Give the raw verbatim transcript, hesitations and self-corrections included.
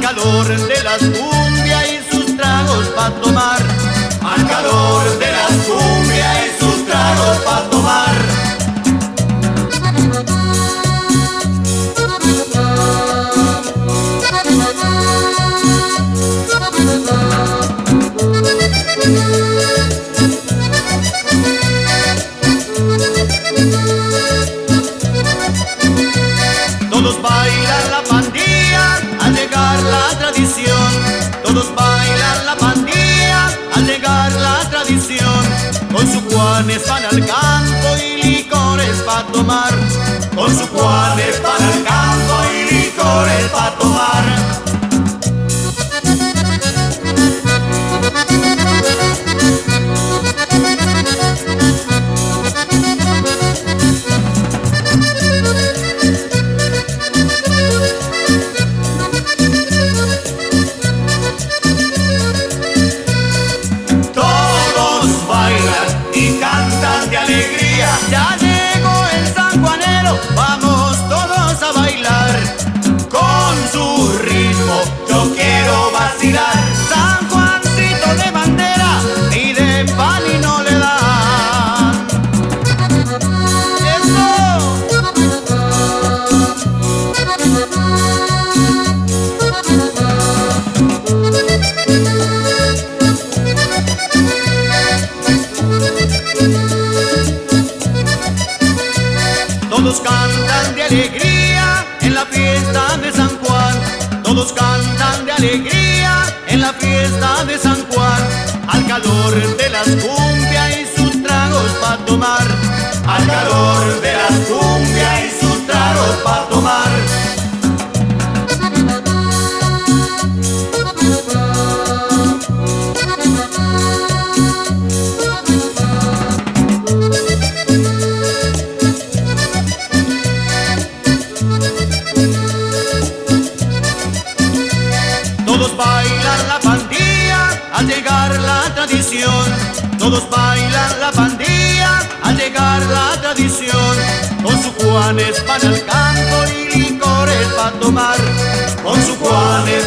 calor de las cumbias y sus tragos pa' tomar, al calor de las cumbias y sus tragos pa' tomar. Todos bailan la pandilla al llegar la tradición. Todos bailan la pandilla al llegar la tradición. Con sus juanes van al campo y licores pa' tomar. Con sus juanes van al campo y licores pa' tomar. Ya llegó el sanjuanero, vamos todos a bailar. Con su ritmo yo quiero vacilar. San Juancito de bandera y de pan y no le dan. ¡Eso! Todos cantan de alegría en la fiesta de San Juan. Todos cantan de alegría en la fiesta de San Juan. Al calor de las cumbias y sus tragos pa' tomar. Al calor de las cumbias y sus tragos pa' tomar. Todos bailan la pandilla al llegar la tradición. Todos bailan la pandilla al llegar la tradición. Con sus juanes van al campo y licores pa' tomar. Con sus juanes